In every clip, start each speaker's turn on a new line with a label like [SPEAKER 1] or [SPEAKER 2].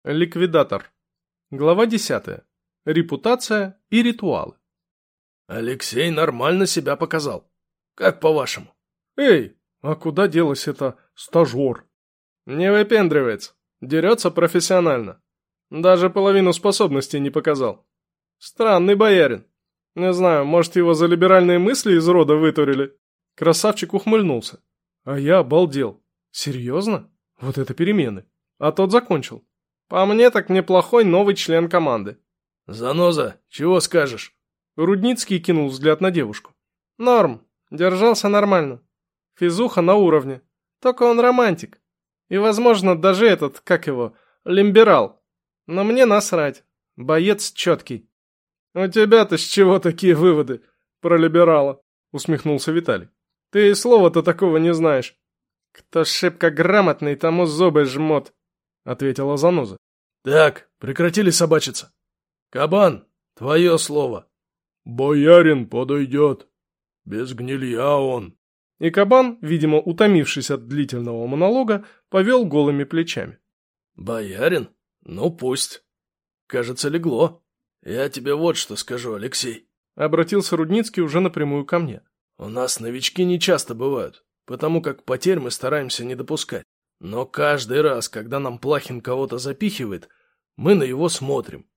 [SPEAKER 1] Ликвидатор. Глава 10. Репутация и ритуалы.
[SPEAKER 2] Алексей нормально себя показал. Как по-вашему?
[SPEAKER 1] Эй, а куда делась эта стажер? Не выпендривается. Дерется профессионально. Даже половину способностей не показал. Странный боярин. Не знаю, может, его за либеральные мысли из рода вытурили? Красавчик ухмыльнулся. А я обалдел. Серьезно? Вот это перемены. А тот закончил. По мне, так неплохой новый член команды.
[SPEAKER 2] Заноза, чего скажешь?
[SPEAKER 1] Рудницкий кинул взгляд на девушку. Норм. Держался нормально. Физуха на уровне. Только он романтик. И, возможно, даже этот, как его, лимберал. Но мне насрать. Боец четкий. У тебя-то с чего такие выводы про либерала? Усмехнулся Виталий. Ты и слова-то такого не знаешь. Кто шибко грамотный, тому зубы жмот, ответила заноза.
[SPEAKER 2] Так, прекратили собачиться. Кабан, твое слово.
[SPEAKER 3] Боярин подойдет. Без гнилья он.
[SPEAKER 1] И кабан, видимо, утомившись от длительного монолога, повел голыми плечами.
[SPEAKER 2] Боярин? Ну пусть. Кажется, легло. Я тебе вот что скажу, Алексей.
[SPEAKER 1] Обратился Рудницкий уже напрямую ко мне.
[SPEAKER 2] У нас новички не часто бывают, потому как потерь мы стараемся не допускать. Но каждый раз, когда нам Плахин кого-то запихивает, мы на его смотрим.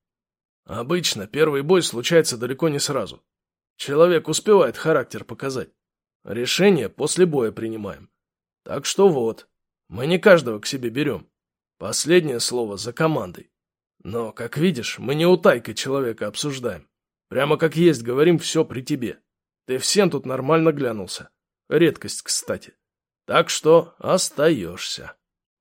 [SPEAKER 2] Обычно первый бой случается далеко не сразу. Человек успевает характер показать. Решение после боя принимаем. Так что вот, мы не каждого к себе берем. Последнее слово за командой. Но, как видишь, мы не утайкой человека обсуждаем. Прямо как есть говорим все при тебе. Ты всем тут нормально глянулся. Редкость, кстати. Так что остаешься.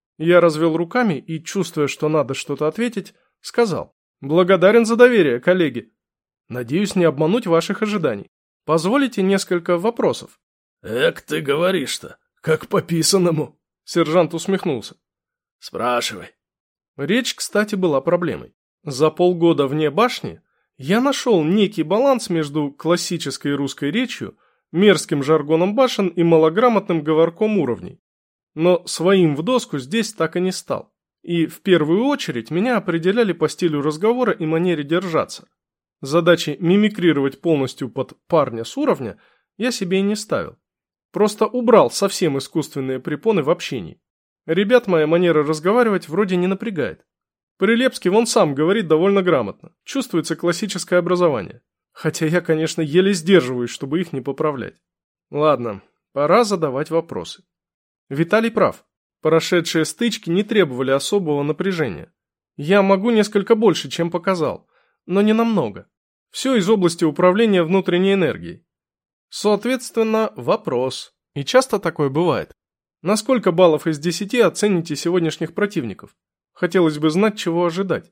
[SPEAKER 1] Я развел руками и, чувствуя, что надо что-то ответить, сказал. Благодарен за доверие, коллеги. Надеюсь не обмануть ваших ожиданий. Позволите несколько вопросов?
[SPEAKER 2] Эк ты говоришь-то, как по писанному.
[SPEAKER 1] Сержант усмехнулся.
[SPEAKER 2] Спрашивай.
[SPEAKER 1] Речь, кстати, была проблемой. За полгода вне башни я нашел некий баланс между классической русской речью, мерзким жаргоном башен и малограмотным говорком уровней. Но своим в доску здесь так и не стал. И в первую очередь меня определяли по стилю разговора и манере держаться. Задачи мимикрировать полностью под парня с уровня я себе и не ставил. Просто убрал совсем искусственные препоны в общении. Ребят моя манера разговаривать вроде не напрягает. Прилепский вон сам говорит довольно грамотно. Чувствуется классическое образование. Хотя я, конечно, еле сдерживаюсь, чтобы их не поправлять. Ладно, пора задавать вопросы. Виталий прав. Прошедшие стычки не требовали особого напряжения. Я могу несколько больше, чем показал, но не намного. Все из области управления внутренней энергией. Соответственно, вопрос. И часто такое бывает. На сколько баллов из 10 оцените сегодняшних противников? Хотелось бы знать, чего ожидать.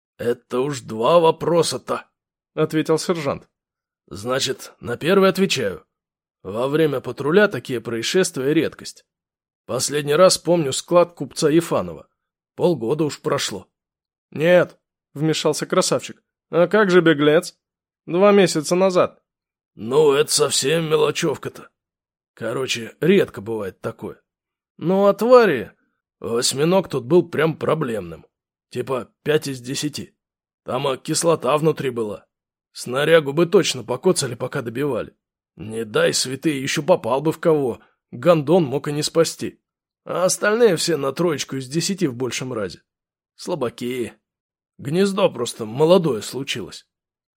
[SPEAKER 2] Это уж два вопроса-то,
[SPEAKER 1] ответил сержант.
[SPEAKER 2] Значит, на первый отвечаю. Во время патруля такие происшествия редкость. Последний раз помню склад купца Ефанова. Полгода уж прошло.
[SPEAKER 1] Нет, вмешался красавчик. А как же беглец? 2 месяца назад.
[SPEAKER 2] Ну, это совсем мелочевка-то. Короче, редко бывает такое. Ну, а твари... Осьминог тут был прям проблемным. Типа 5 из 10. Там кислота внутри была. Снарягу бы точно покоцали, пока добивали. Не дай святые, еще попал бы в кого. Гондон мог и не спасти. А остальные все на 3 из 10 в большем разе. Слабаки. Гнездо просто молодое случилось.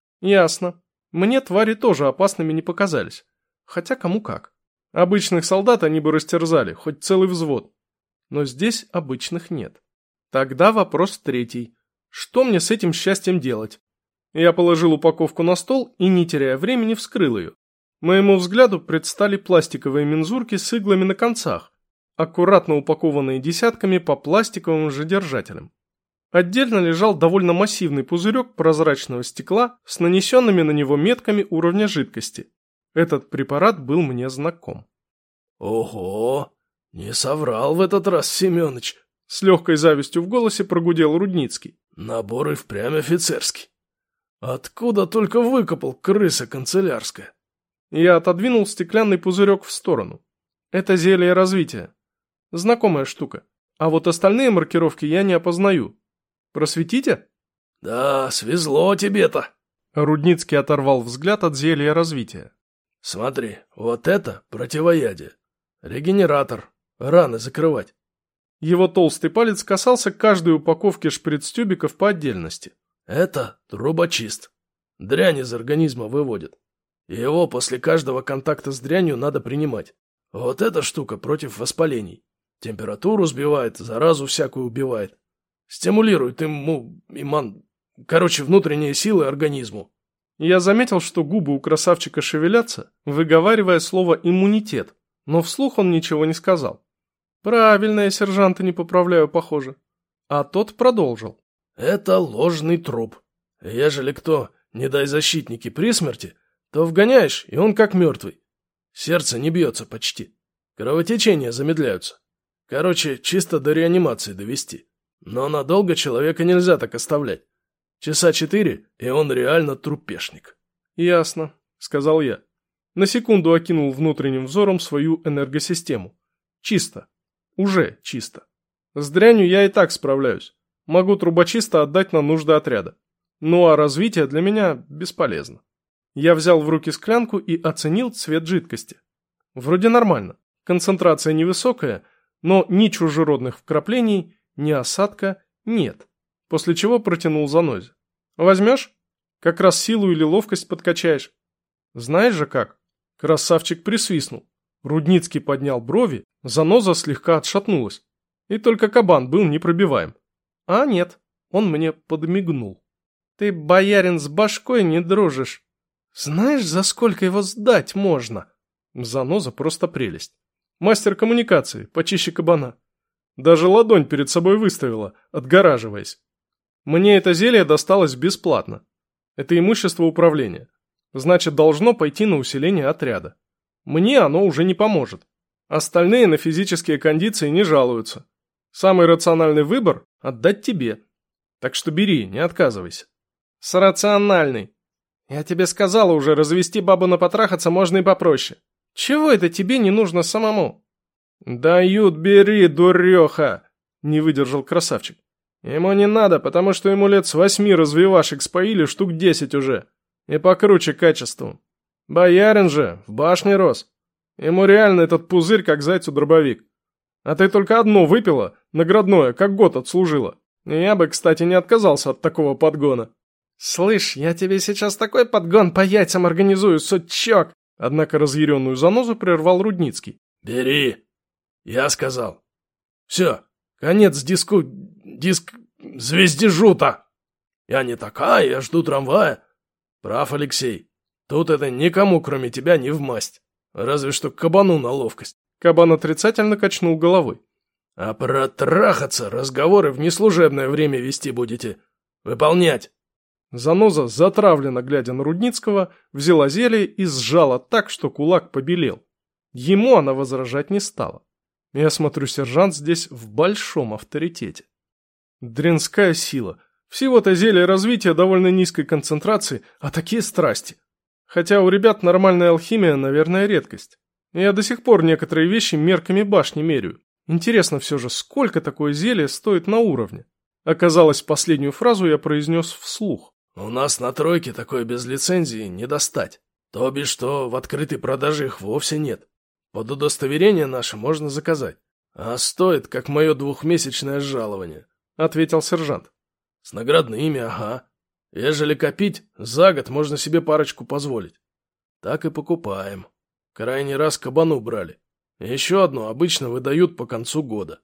[SPEAKER 1] Ясно. Мне твари тоже опасными не показались. Хотя кому как. Обычных солдат они бы растерзали, хоть целый взвод. Но здесь обычных нет. Тогда вопрос третий. Что мне с этим счастьем делать? Я положил упаковку на стол и, не теряя времени, вскрыл ее. Моему взгляду предстали пластиковые мензурки с иглами на концах, аккуратно упакованные десятками по пластиковым же держателям. Отдельно лежал довольно массивный пузырек прозрачного стекла с нанесенными на него метками уровня жидкости. Этот препарат был мне знаком.
[SPEAKER 2] Ого! Не соврал в этот раз Семёныч.
[SPEAKER 1] С легкой завистью в голосе прогудел Рудницкий.
[SPEAKER 2] Набор и впрямь офицерский. Откуда только выкопал крыса канцелярская?
[SPEAKER 1] Я отодвинул стеклянный пузырек в сторону. Это зелье развития. Знакомая штука. А вот остальные маркировки я не опознаю. Просветите?
[SPEAKER 2] Да, свезло тебе-то.
[SPEAKER 1] Рудницкий оторвал взгляд от зелья развития.
[SPEAKER 2] Смотри, вот это противоядие. Регенератор. Раны закрывать.
[SPEAKER 1] Его толстый палец касался каждой упаковки шприц-тюбиков по отдельности.
[SPEAKER 2] Это трубочист. Дрянь из организма выводит. Его после каждого контакта с дрянью надо принимать. Вот эта штука против воспалений. Температуру сбивает, заразу всякую убивает. Стимулирует внутренние силы организму.
[SPEAKER 1] Я заметил, что губы у красавчика шевелятся, выговаривая слово «иммунитет», но вслух он ничего не сказал. Правильно, я сержанта не поправляю, похоже. А тот продолжил.
[SPEAKER 2] Это ложный труп. Ежели кто, не дай защитники при смерти, то вгоняешь, и он как мертвый. Сердце не бьется почти. Кровотечения замедляются. Короче, чисто до реанимации довести. Но надолго человека нельзя так оставлять. Часа 4, и он реально трупешник.
[SPEAKER 1] Ясно, сказал я. На секунду окинул внутренним взором свою энергосистему. Чисто. Уже чисто. С дрянью я и так справляюсь. Могу трубочиста отдать на нужды отряда. Ну а развитие для меня бесполезно. Я взял в руки склянку и оценил цвет жидкости. Вроде нормально. Концентрация невысокая, но ни чужеродных вкраплений, ни осадка нет. После чего протянул Занозе. Возьмешь? Как раз силу или ловкость подкачаешь. Знаешь же как? Красавчик присвистнул. Рудницкий поднял брови, Заноза слегка отшатнулась. И только кабан был непробиваем. А нет, он мне подмигнул. Ты, боярин, с башкой не дружишь. Знаешь, за сколько его сдать можно? Заноза просто прелесть. Мастер коммуникации, почище кабана. Даже ладонь перед собой выставила, отгораживаясь. Мне это зелье досталось бесплатно. Это имущество управления. Значит, должно пойти на усиление отряда. Мне оно уже не поможет. Остальные на физические кондиции не жалуются. Самый рациональный выбор – отдать тебе. Так что бери, не отказывайся. С рациональной. Я тебе сказала уже, развести бабу на потрахаться можно и попроще. Чего это тебе не нужно самому? Дают, бери, дуреха, не выдержал красавчик. Ему не надо, потому что ему лет с 8 развивашек споили штук 10 уже. И покруче качеством. Боярин же, в башне рос. Ему реально этот пузырь, как зайцу дробовик. А ты только одно выпила, наградное, как год отслужила. И я бы, кстати, не отказался от такого подгона. Слышь, я тебе сейчас такой подгон по яйцам организую, сучок! Однако разъяренную Занозу прервал Рудницкий.
[SPEAKER 2] Бери, я сказал. Все, конец диск звездежута. Я не такая, я жду трамвая. Прав, Алексей. Тут это никому, кроме тебя, не вмасть. Разве что кабану на ловкость.
[SPEAKER 1] Кабан отрицательно качнул головой.
[SPEAKER 2] А протрахаться разговоры в неслужебное время вести будете. Выполнять.
[SPEAKER 1] Заноза, затравленно глядя на Рудницкого, взяла зелье и сжала так, что кулак побелел. Ему она возражать не стала. Я смотрю, сержант здесь в большом авторитете. Дрянская сила. Всего-то зелье развития довольно низкой концентрации, а такие страсти. Хотя у ребят нормальная алхимия, наверное, редкость. Я до сих пор некоторые вещи мерками башни меряю. Интересно все же, сколько такое зелье стоит на уровне? Оказалось, последнюю фразу я произнес вслух.
[SPEAKER 2] У нас на тройке такое без лицензии не достать. То бишь, что в открытой продаже их вовсе нет. Под удостоверение наше можно заказать. А стоит, как мое 2-месячное жалование, — ответил сержант. С наградными, ага. Ежели копить, за год можно себе парочку позволить. Так и покупаем. Крайний раз кабану брали. Еще одну обычно выдают по концу года.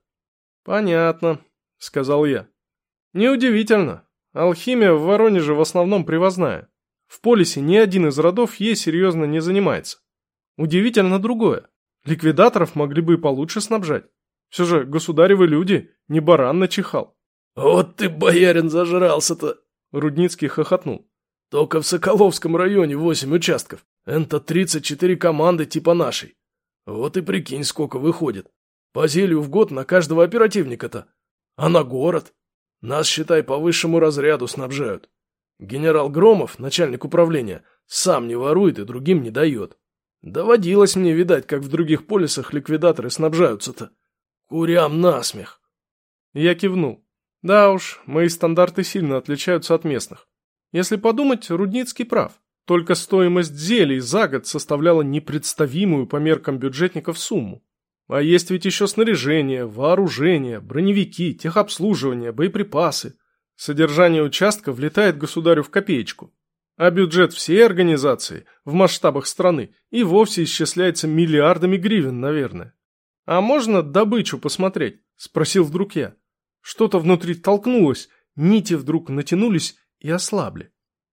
[SPEAKER 1] Понятно, — сказал я. Неудивительно. Алхимия в Воронеже в основном привозная. В полисе ни один из родов ей серьезно не занимается. Удивительно другое. Ликвидаторов могли бы и получше снабжать. Все же государевы люди, не баран начихал.
[SPEAKER 2] Вот ты, боярин, зажрался-то!
[SPEAKER 1] Рудницкий хохотнул.
[SPEAKER 2] Только в Соколовском районе 8 участков. Это 34 команды типа нашей. Вот и прикинь, сколько выходит. По зелью в год на каждого оперативника-то. А на город? Нас, считай, по высшему разряду снабжают. Генерал Громов, начальник управления, сам не ворует и другим не дает. Доводилось мне видать, как в других полисах ликвидаторы снабжаются-то. Курям насмех.
[SPEAKER 1] Я кивнул. Да уж, мои стандарты сильно отличаются от местных. Если подумать, Рудницкий прав. Только стоимость зелий за год составляла непредставимую по меркам бюджетников сумму. А есть ведь еще снаряжение, вооружение, броневики, техобслуживание, боеприпасы. Содержание участка влетает государю в копеечку. А бюджет всей организации в масштабах страны и вовсе исчисляется миллиардами гривен, наверное. «А можно добычу посмотреть?» – спросил вдруг я. Что-то внутри толкнулось, нити вдруг натянулись и ослабли.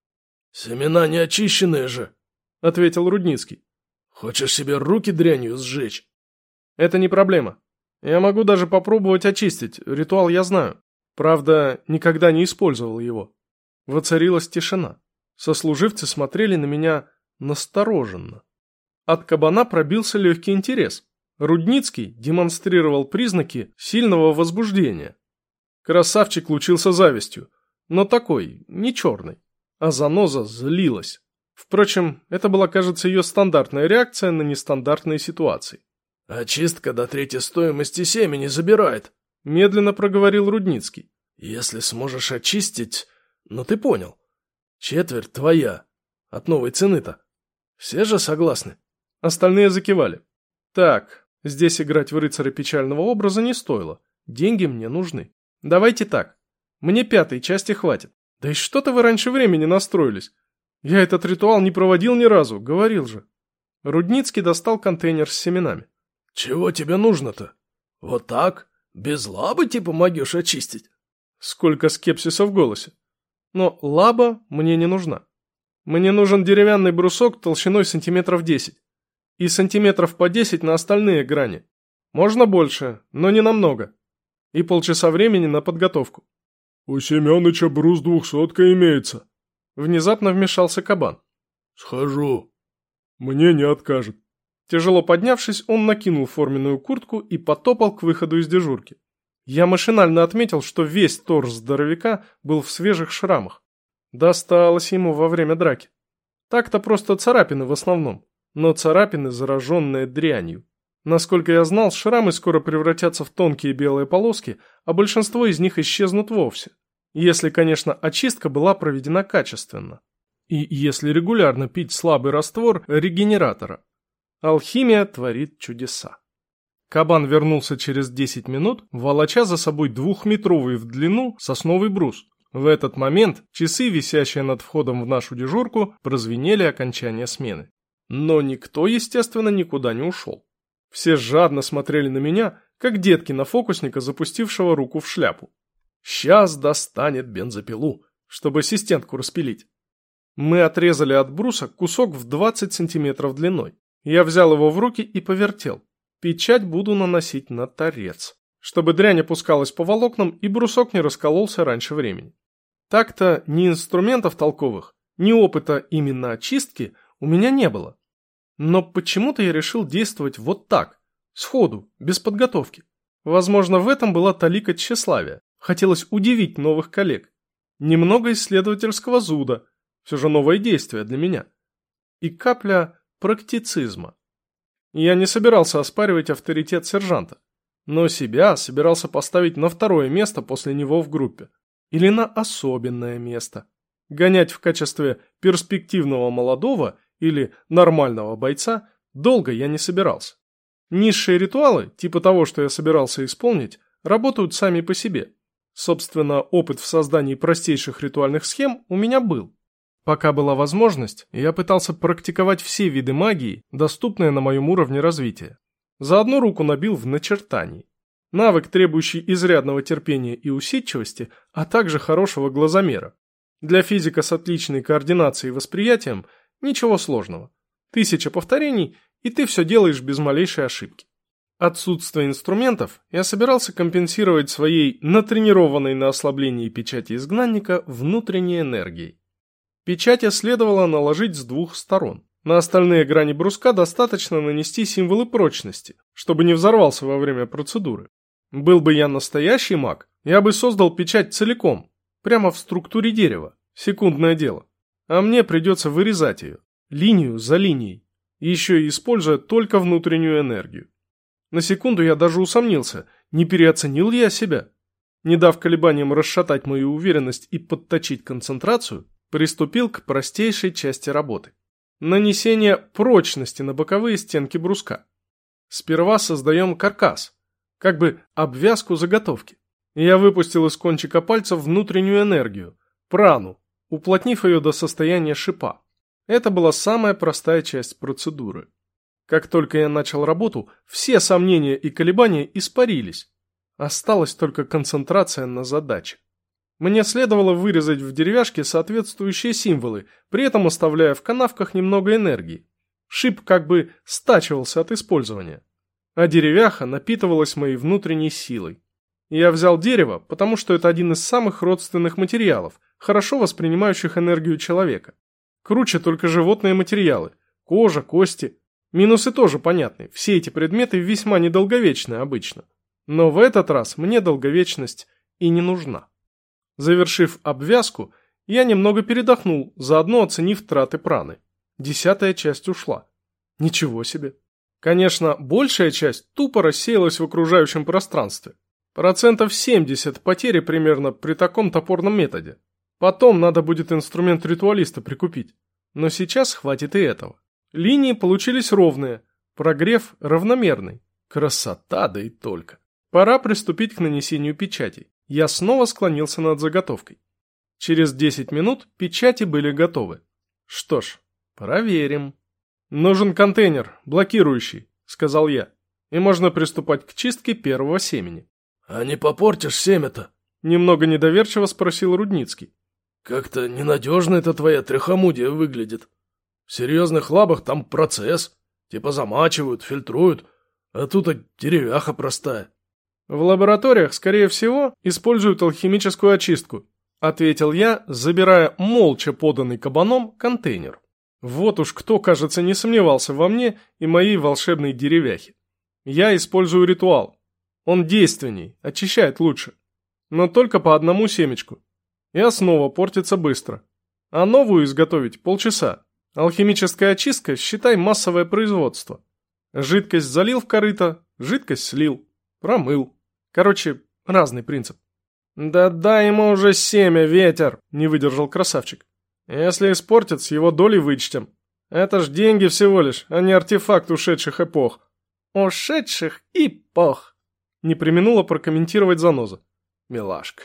[SPEAKER 2] «Семена не очищенные же», — ответил Рудницкий. «Хочешь себе руки дрянью сжечь?»
[SPEAKER 1] «Это не проблема. Я могу даже попробовать очистить, ритуал я знаю. Правда, никогда не использовал его». Воцарилась тишина. Сослуживцы смотрели на меня настороженно. От кабана пробился легкий интерес. Рудницкий демонстрировал признаки сильного возбуждения. Красавчик лучился завистью, но такой, не черный. А заноза злилась. Впрочем, это была, кажется, ее стандартная реакция на нестандартные ситуации.
[SPEAKER 2] «Очистка до третьей стоимости семени забирает», — медленно проговорил Рудницкий. «Если сможешь очистить... Ну ты понял. Четверть твоя. От новой цены-то. Все же согласны?»
[SPEAKER 1] Остальные закивали. «Так, здесь играть в рыцаря печального образа не стоило. Деньги мне нужны. Давайте так. Мне 5-й части хватит. Да и что-то вы раньше времени настроились. Я этот ритуал не проводил ни разу, говорил же». Рудницкий достал контейнер с семенами.
[SPEAKER 2] «Чего тебе нужно-то? Вот так? Без лабы типа могешь очистить?»
[SPEAKER 1] Сколько скепсиса в голосе. Но лаба мне не нужна. Мне нужен деревянный брусок толщиной сантиметров 10. И сантиметров по 10 на остальные грани. Можно больше, но не намного. И полчаса времени на подготовку.
[SPEAKER 3] «У Семёныча брус 200-ка имеется».
[SPEAKER 1] Внезапно вмешался кабан.
[SPEAKER 3] «Схожу. Мне не откажет».
[SPEAKER 1] Тяжело поднявшись, он накинул форменную куртку и потопал к выходу из дежурки. Я машинально отметил, что весь торс здоровяка был в свежих шрамах. Досталось ему во время драки. Так-то просто царапины в основном, но царапины, зараженные дрянью. Насколько я знал, шрамы скоро превратятся в тонкие белые полоски, а большинство из них исчезнут вовсе. Если, конечно, очистка была проведена качественно. И если регулярно пить слабый раствор регенератора. Алхимия творит чудеса. Кабан вернулся через 10 минут, волоча за собой 2-метровый в длину сосновый брус. В этот момент часы, висящие над входом в нашу дежурку, прозвенели окончание смены. Но никто, естественно, никуда не ушел. Все жадно смотрели на меня, как детки на фокусника, запустившего руку в шляпу. Сейчас достанет бензопилу, чтобы ассистентку распилить. Мы отрезали от бруса кусок в 20 сантиметров длиной. Я взял его в руки и повертел. Печать буду наносить на торец, чтобы дрянь опускалась по волокнам и брусок не раскололся раньше времени. Так-то ни инструментов толковых, ни опыта именно очистки у меня не было. Но почему-то я решил действовать вот так, сходу, без подготовки. Возможно, в этом была талика тщеславия. Хотелось удивить новых коллег. Немного исследовательского зуда, все же новое действие для меня. И капля практицизма. Я не собирался оспаривать авторитет сержанта, но себя собирался поставить на 2-е место после него в группе. Или на особенное место. Гонять в качестве перспективного молодого или нормального бойца долго я не собирался. Низшие ритуалы, типа того, что я собирался исполнить, работают сами по себе. Собственно, опыт в создании простейших ритуальных схем у меня был. Пока была возможность, я пытался практиковать все виды магии, доступные на моем уровне развития. За одну руку набил в начертании. Навык, требующий изрядного терпения и усидчивости, а также хорошего глазомера. Для физика с отличной координацией и восприятием ничего сложного. 1000 повторений, и ты все делаешь без малейшей ошибки. Отсутствие инструментов я собирался компенсировать своей натренированной на ослаблении печати изгнанника внутренней энергией. Печать следовало наложить с 2 сторон. На остальные грани бруска достаточно нанести символы прочности, чтобы не взорвался во время процедуры. Был бы я настоящий маг, я бы создал печать целиком, прямо в структуре дерева, секундное дело. А мне придется вырезать ее, линию за линией, еще и используя только внутреннюю энергию. На секунду я даже усомнился, не переоценил ли я себя. не дав колебаниям расшатать мою уверенность и подточить концентрацию, приступил к простейшей части работы. Нанесение прочности на боковые стенки бруска. Сперва создаем каркас, как бы обвязку заготовки. Я выпустил из кончика пальца внутреннюю энергию, прану, уплотнив ее до состояния шипа. Это была самая простая часть процедуры. Как только я начал работу, все сомнения и колебания испарились. Осталась только концентрация на задаче. Мне следовало вырезать в деревяшке соответствующие символы, при этом оставляя в канавках немного энергии. Шип как бы стачивался от использования, а деревяха напитывалась моей внутренней силой. Я взял дерево, потому что это один из самых родственных материалов, хорошо воспринимающих энергию человека. Круче только животные материалы – кожа, кости. Минусы тоже понятны, все эти предметы весьма недолговечны обычно. Но в этот раз мне долговечность и не нужна. Завершив обвязку, я немного передохнул, заодно оценив траты праны. 10-я часть ушла. Ничего себе. Конечно, большая часть тупо рассеялась в окружающем пространстве. 70% потери примерно при таком топорном методе. Потом надо будет инструмент ритуалиста прикупить. Но сейчас хватит и этого. Линии получились ровные, прогрев равномерный. Красота, да и только. Пора приступить к нанесению печатей. Я снова склонился над заготовкой. Через 10 минут печати были готовы. Что ж, проверим. «Нужен контейнер, блокирующий», — сказал я. «И можно приступать к чистке первого семени».
[SPEAKER 2] «А не попортишь семя-то?»
[SPEAKER 1] — немного недоверчиво спросил Рудницкий.
[SPEAKER 2] «Как-то ненадежно это твоя тряхомудия выглядит. В серьезных лабах там процесс. Типа замачивают, фильтруют, а тут деревяха простая».
[SPEAKER 1] «В лабораториях, скорее всего, используют алхимическую очистку», — ответил я, забирая молча поданный кабаном контейнер. Вот уж кто, кажется, не сомневался во мне и моей волшебной деревяхе. Я использую ритуал. Он действенней, очищает лучше. Но только по одному семечку. И основа портится быстро. А новую изготовить полчаса. Алхимическая очистка, считай, массовое производство. Жидкость залил в корыто, жидкость слил, промыл. Короче, разный принцип. «Да дай ему уже семя, ветер!» – не выдержал красавчик. «Если испортит, с его долей вычтем. Это ж деньги всего лишь, а не артефакт ушедших эпох». «Ушедших эпох!» – не преминула прокомментировать заноза. Милашка.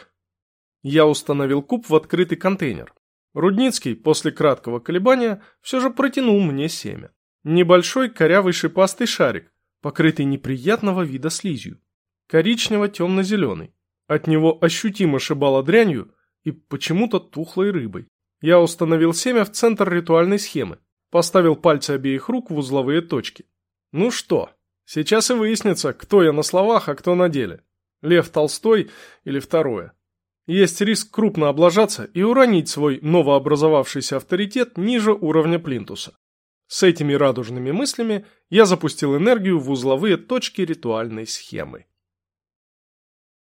[SPEAKER 1] Я установил куб в открытый контейнер. Рудницкий, после краткого колебания, все же протянул мне семя. Небольшой корявый шипастый шарик, покрытый неприятного вида слизью. Коричнево-темно-зеленый. От него ощутимо шибало дрянью и почему-то тухлой рыбой. Я установил семя в центр ритуальной схемы, поставил пальцы обеих рук в узловые точки. Ну что, сейчас и выяснится, кто я на словах, а кто на деле. Лев Толстой или второе. Есть риск крупно облажаться и уронить свой новообразовавшийся авторитет ниже уровня плинтуса. С этими радужными мыслями я запустил энергию в узловые точки ритуальной схемы.